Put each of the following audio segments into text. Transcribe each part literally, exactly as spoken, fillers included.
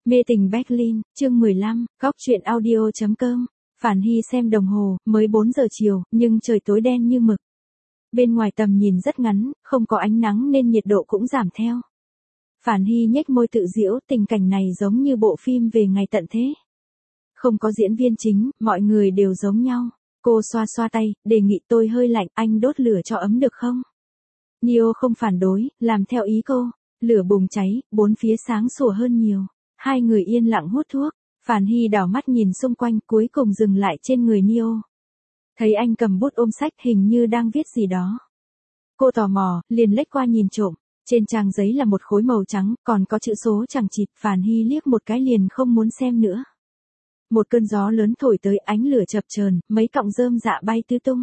Mê tình Berlin, chương mười lăm, góc truyện audio chấm com. Phản Hy xem đồng hồ, mới bốn giờ chiều, nhưng trời tối đen như mực. Bên ngoài tầm nhìn rất ngắn, không có ánh nắng nên nhiệt độ cũng giảm theo. Phản Hy nhếch môi tự giễu, tình cảnh này giống như bộ phim về ngày tận thế. Không có diễn viên chính, mọi người đều giống nhau. Cô xoa xoa tay, đề nghị tôi hơi lạnh, anh đốt lửa cho ấm được không? Neo không phản đối, làm theo ý cô. Lửa bùng cháy, bốn phía sáng sủa hơn nhiều. Hai người yên lặng hút thuốc. Phản Hy đảo mắt nhìn xung quanh, cuối cùng dừng lại trên người Neo. Thấy anh cầm bút ôm sách, hình như đang viết gì đó. Cô tò mò, liền lách qua nhìn trộm. Trên trang giấy là một khối màu trắng, còn có chữ số chằng chịt. Phản Hy liếc một cái liền không muốn xem nữa. Một cơn gió lớn thổi tới, ánh lửa chập chờn, mấy cọng rơm dạ bay tứ tung.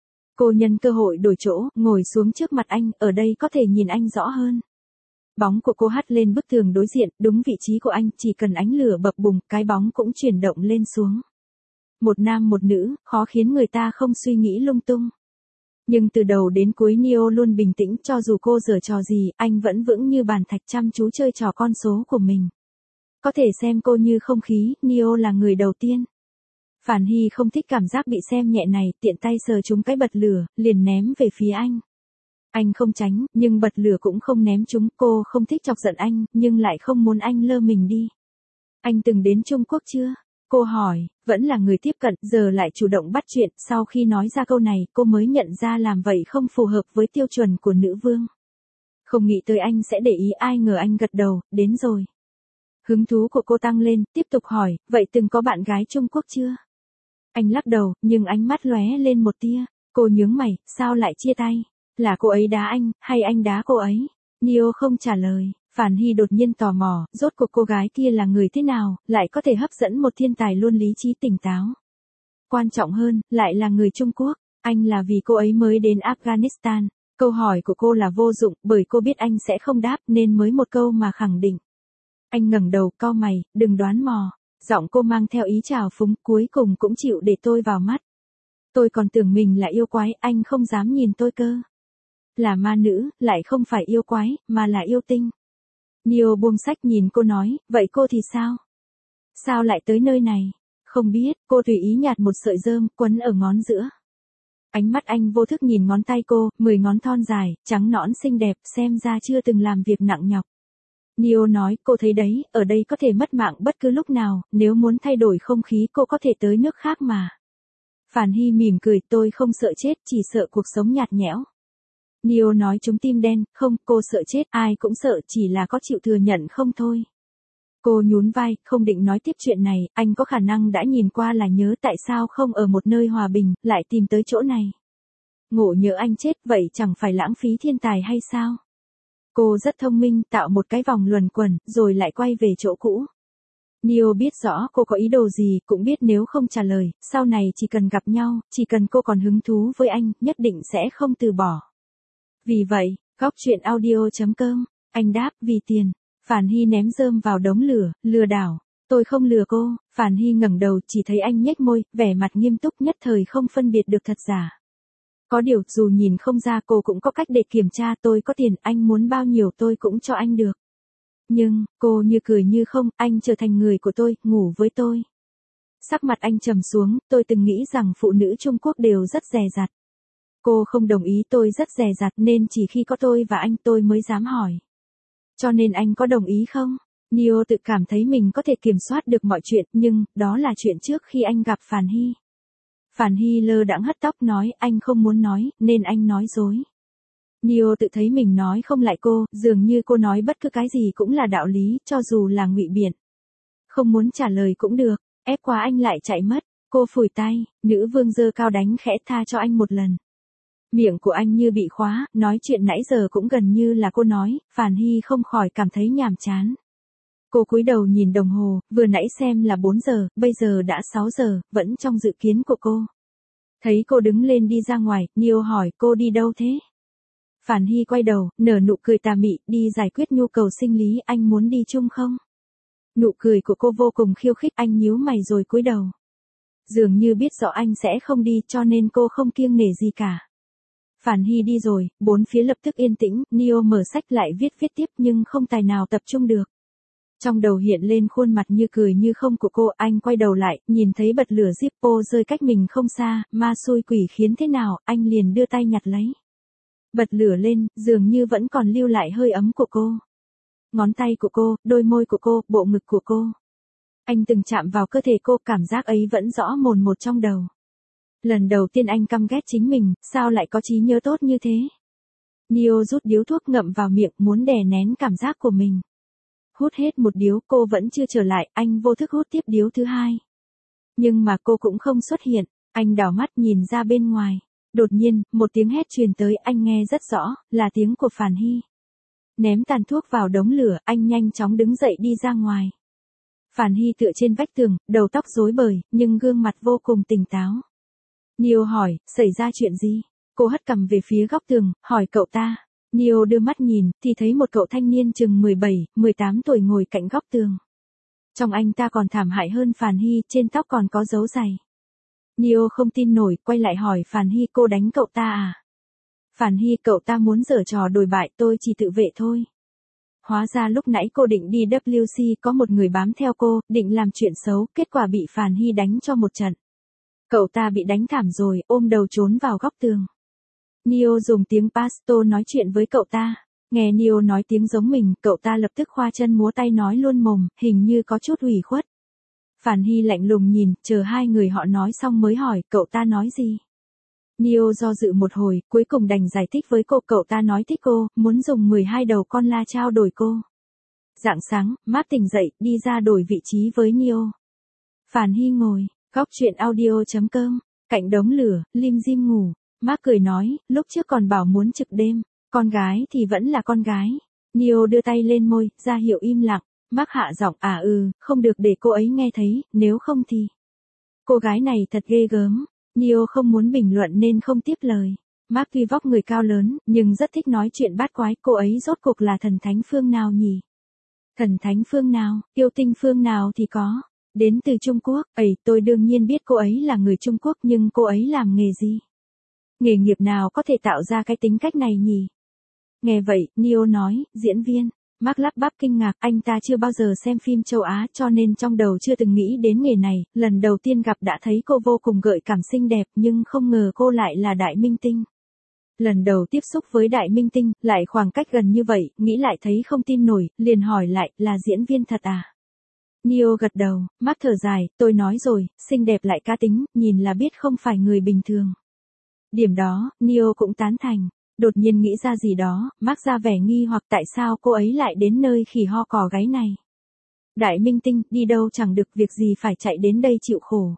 Cô nhân cơ hội đổi chỗ, ngồi xuống trước mặt anh, ở đây có thể nhìn anh rõ hơn. Bóng của cô hắt lên bức tường đối diện, đúng vị trí của anh, chỉ cần ánh lửa bập bùng, cái bóng cũng chuyển động lên xuống. Một nam một nữ, khó khiến người ta không suy nghĩ lung tung. Nhưng từ đầu đến cuối Neo luôn bình tĩnh, cho dù cô giở trò gì, anh vẫn vững như bàn thạch chăm chú chơi trò con số của mình. Có thể xem cô như không khí, Neo là người đầu tiên. Phản Hy không thích cảm giác bị xem nhẹ này, tiện tay sờ trúng cái bật lửa, liền ném về phía anh. Anh không tránh, nhưng bật lửa cũng không ném chúng. Cô không thích chọc giận anh, nhưng lại không muốn anh lơ mình đi. Anh từng đến Trung Quốc chưa? Cô hỏi, vẫn là người tiếp cận, giờ lại chủ động bắt chuyện. Sau khi nói ra câu này, cô mới nhận ra làm vậy không phù hợp với tiêu chuẩn của nữ vương. Không nghĩ tới anh sẽ để ý, ai ngờ anh gật đầu, đến rồi. Hứng thú của cô tăng lên, tiếp tục hỏi, vậy từng có bạn gái Trung Quốc chưa? Anh lắc đầu, nhưng ánh mắt lóe lên một tia. Cô nhướng mày, sao lại chia tay? Là cô ấy đá anh, hay anh đá cô ấy? Neo không trả lời. Phản Hy đột nhiên tò mò, rốt cuộc cô gái kia là người thế nào, lại có thể hấp dẫn một thiên tài luôn lý trí tỉnh táo. Quan trọng hơn, lại là người Trung Quốc. Anh là vì cô ấy mới đến Afghanistan. Câu hỏi của cô là vô dụng, bởi cô biết anh sẽ không đáp, nên mới một câu mà khẳng định. Anh ngẩng đầu, cau mày, đừng đoán mò. Giọng cô mang theo ý trào phúng, cuối cùng cũng chịu để tôi vào mắt. Tôi còn tưởng mình là yêu quái, anh không dám nhìn tôi cơ. Là ma nữ, lại không phải yêu quái, mà là yêu tinh. Neo buông sách nhìn cô nói, vậy cô thì sao? Sao lại tới nơi này? Không biết, cô tùy ý nhặt một sợi rơm, quấn ở ngón giữa. Ánh mắt anh vô thức nhìn ngón tay cô, mười ngón thon dài, trắng nõn xinh đẹp, xem ra chưa từng làm việc nặng nhọc. Neo nói, cô thấy đấy, ở đây có thể mất mạng bất cứ lúc nào, nếu muốn thay đổi không khí cô có thể tới nước khác mà. Phản Hy mỉm cười, tôi không sợ chết, chỉ sợ cuộc sống nhạt nhẽo. Neo nói trúng tim đen, không, cô sợ chết, ai cũng sợ, chỉ là có chịu thừa nhận không thôi. Cô nhún vai, không định nói tiếp chuyện này, anh có khả năng đã nhìn qua là nhớ tại sao không ở một nơi hòa bình, lại tìm tới chỗ này. Ngộ nhỡ anh chết, vậy chẳng phải lãng phí thiên tài hay sao? Cô rất thông minh, tạo một cái vòng luẩn quẩn, rồi lại quay về chỗ cũ. Neo biết rõ cô có ý đồ gì, cũng biết nếu không trả lời, sau này chỉ cần gặp nhau, chỉ cần cô còn hứng thú với anh, nhất định sẽ không từ bỏ. Vì vậy, góc truyện audio chấm com, anh đáp, vì tiền. Phản Hy ném rơm vào đống lửa, lừa đảo. Tôi không lừa cô. Phản Hy ngẩng đầu, chỉ thấy anh nhếch môi, vẻ mặt nghiêm túc, nhất thời không phân biệt được thật giả. Có điều, dù nhìn không ra, cô cũng có cách để kiểm tra. Tôi có tiền, anh muốn bao nhiêu tôi cũng cho anh được. Nhưng, cô như cười như không, anh trở thành người của tôi, ngủ với tôi. Sắc mặt anh trầm xuống, tôi từng nghĩ rằng phụ nữ Trung Quốc đều rất dè dặt. Cô không đồng ý, tôi rất dè dặt nên chỉ khi có tôi và anh tôi mới dám hỏi. Cho nên anh có đồng ý không? Neo tự cảm thấy mình có thể kiểm soát được mọi chuyện, nhưng, đó là chuyện trước khi anh gặp Phản Hy. Phản Hy lơ đãng hất tóc nói, anh không muốn nói, nên anh nói dối. Neo tự thấy mình nói không lại cô, dường như cô nói bất cứ cái gì cũng là đạo lý, cho dù là ngụy biện. Không muốn trả lời cũng được, ép quá anh lại chạy mất. Cô phủi tay, nữ vương giơ cao đánh khẽ, tha cho anh một lần. Miệng của anh như bị khóa, nói chuyện nãy giờ cũng gần như là cô nói, Phản Hy không khỏi cảm thấy nhàm chán. Cô cúi đầu nhìn đồng hồ, vừa nãy xem là bốn giờ, bây giờ đã sáu giờ, vẫn trong dự kiến của cô. Thấy cô đứng lên đi ra ngoài, Neo hỏi, cô đi đâu thế? Phản Hy quay đầu, nở nụ cười tà mị, đi giải quyết nhu cầu sinh lý, anh muốn đi chung không? Nụ cười của cô vô cùng khiêu khích, anh nhíu mày rồi cúi đầu. Dường như biết rõ anh sẽ không đi, cho nên cô không kiêng nể gì cả. Phản Hy đi rồi, bốn phía lập tức yên tĩnh, Neo mở sách lại viết viết tiếp nhưng không tài nào tập trung được. Trong đầu hiện lên khuôn mặt như cười như không của cô, anh quay đầu lại, nhìn thấy bật lửa Zippo rơi cách mình không xa, ma xui quỷ khiến thế nào, anh liền đưa tay nhặt lấy. Bật lửa lên, dường như vẫn còn lưu lại hơi ấm của cô. Ngón tay của cô, đôi môi của cô, bộ ngực của cô. Anh từng chạm vào cơ thể cô, cảm giác ấy vẫn rõ mồn một trong đầu. Lần đầu tiên anh căm ghét chính mình, sao lại có trí nhớ tốt như thế? Neo rút điếu thuốc ngậm vào miệng, muốn đè nén cảm giác của mình. Hút hết một điếu, cô vẫn chưa trở lại, anh vô thức hút tiếp điếu thứ hai. Nhưng mà cô cũng không xuất hiện, anh đảo mắt nhìn ra bên ngoài. Đột nhiên, một tiếng hét truyền tới, anh nghe rất rõ, là tiếng của Phản Hy. Ném tàn thuốc vào đống lửa, anh nhanh chóng đứng dậy đi ra ngoài. Phản Hy tựa trên vách tường, đầu tóc rối bời, nhưng gương mặt vô cùng tỉnh táo. Neo hỏi, xảy ra chuyện gì? Cô hất cằm về phía góc tường, hỏi cậu ta. Neo đưa mắt nhìn, thì thấy một cậu thanh niên chừng mười bảy, mười tám tuổi ngồi cạnh góc tường. Trong anh ta còn thảm hại hơn Phản Hy, trên tóc còn có dấu giày. Neo không tin nổi, quay lại hỏi Phản Hy, cô đánh cậu ta à? Phản Hy, cậu ta muốn giở trò đồi bại, tôi chỉ tự vệ thôi. Hóa ra lúc nãy cô định đi W C, có một người bám theo cô, định làm chuyện xấu, kết quả bị Phản Hy đánh cho một trận. Cậu ta bị đánh thảm rồi, ôm đầu trốn vào góc tường. Neo dùng tiếng Pashto nói chuyện với cậu ta. Nghe Neo nói tiếng giống mình, cậu ta lập tức khoa chân múa tay nói luôn mồm, hình như có chút ủy khuất. Phản Hy lạnh lùng nhìn, chờ hai người họ nói xong mới hỏi, cậu ta nói gì? Neo do dự một hồi, cuối cùng đành giải thích với cô, cậu ta nói thích cô, muốn dùng mười hai đầu con la trao đổi cô. Rạng sáng, Mark tỉnh dậy, đi ra đổi vị trí với Neo. Phản Hy ngồi, góc truyện audio chấm com, cạnh đống lửa, lim dim ngủ. Mark cười nói, lúc trước còn bảo muốn trực đêm, con gái thì vẫn là con gái. Neo đưa tay lên môi, ra hiệu im lặng. Mark hạ giọng, à ừ, không được để cô ấy nghe thấy, nếu không thì... Cô gái này thật ghê gớm. Neo không muốn bình luận nên không tiếp lời. Mark tuy vóc người cao lớn, nhưng rất thích nói chuyện bát quái, cô ấy rốt cuộc là thần thánh phương nào nhỉ? Thần thánh phương nào, yêu tinh phương nào thì có. Đến từ Trung Quốc, ấy tôi đương nhiên biết cô ấy là người Trung Quốc, nhưng cô ấy làm nghề gì? Nghề nghiệp nào có thể tạo ra cái tính cách này nhỉ? Nghe vậy, Neo nói, diễn viên. Mark lắp bắp kinh ngạc, anh ta chưa bao giờ xem phim châu Á cho nên trong đầu chưa từng nghĩ đến nghề này, lần đầu tiên gặp đã thấy cô vô cùng gợi cảm xinh đẹp nhưng không ngờ cô lại là đại minh tinh. Lần đầu tiếp xúc với đại minh tinh, lại khoảng cách gần như vậy, nghĩ lại thấy không tin nổi, liền hỏi lại, là diễn viên thật à? Neo gật đầu, Mark thở dài, tôi nói rồi, xinh đẹp lại cá tính, nhìn là biết không phải người bình thường. Điểm đó, Neo cũng tán thành. Đột nhiên nghĩ ra gì đó, Mark ra vẻ nghi hoặc tại sao cô ấy lại đến nơi khỉ ho cò gáy này. Đại minh tinh, đi đâu chẳng được việc gì phải chạy đến đây chịu khổ.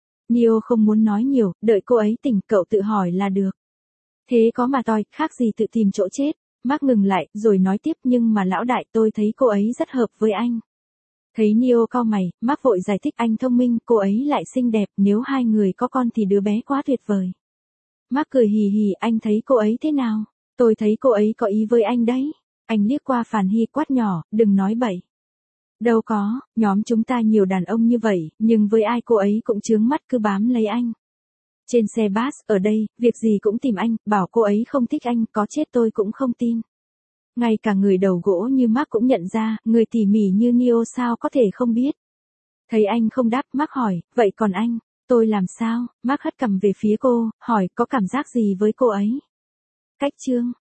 Neo không muốn nói nhiều, đợi cô ấy tỉnh, cậu tự hỏi là được. Thế có mà toi, khác gì tự tìm chỗ chết. Mark ngừng lại, rồi nói tiếp, nhưng mà lão đại, tôi thấy cô ấy rất hợp với anh. Thấy Neo cau mày, Mark vội giải thích, anh thông minh, cô ấy lại xinh đẹp, nếu hai người có con thì đứa bé quá tuyệt vời. Mark cười hì hì, anh thấy cô ấy thế nào? Tôi thấy cô ấy có ý với anh đấy. Anh liếc qua Phản Hy quát nhỏ, đừng nói bậy. Đâu có, nhóm chúng ta nhiều đàn ông như vậy, nhưng với ai cô ấy cũng chướng mắt cứ bám lấy anh. Trên xe bus, ở đây, việc gì cũng tìm anh, bảo cô ấy không thích anh, có chết tôi cũng không tin. Ngay cả người đầu gỗ như Mark cũng nhận ra, người tỉ mỉ như Neo sao có thể không biết. Thấy anh không đáp, Mark hỏi, vậy còn anh? Tôi làm sao? Mark hất cằm về phía cô, hỏi có cảm giác gì với cô ấy? Cách chương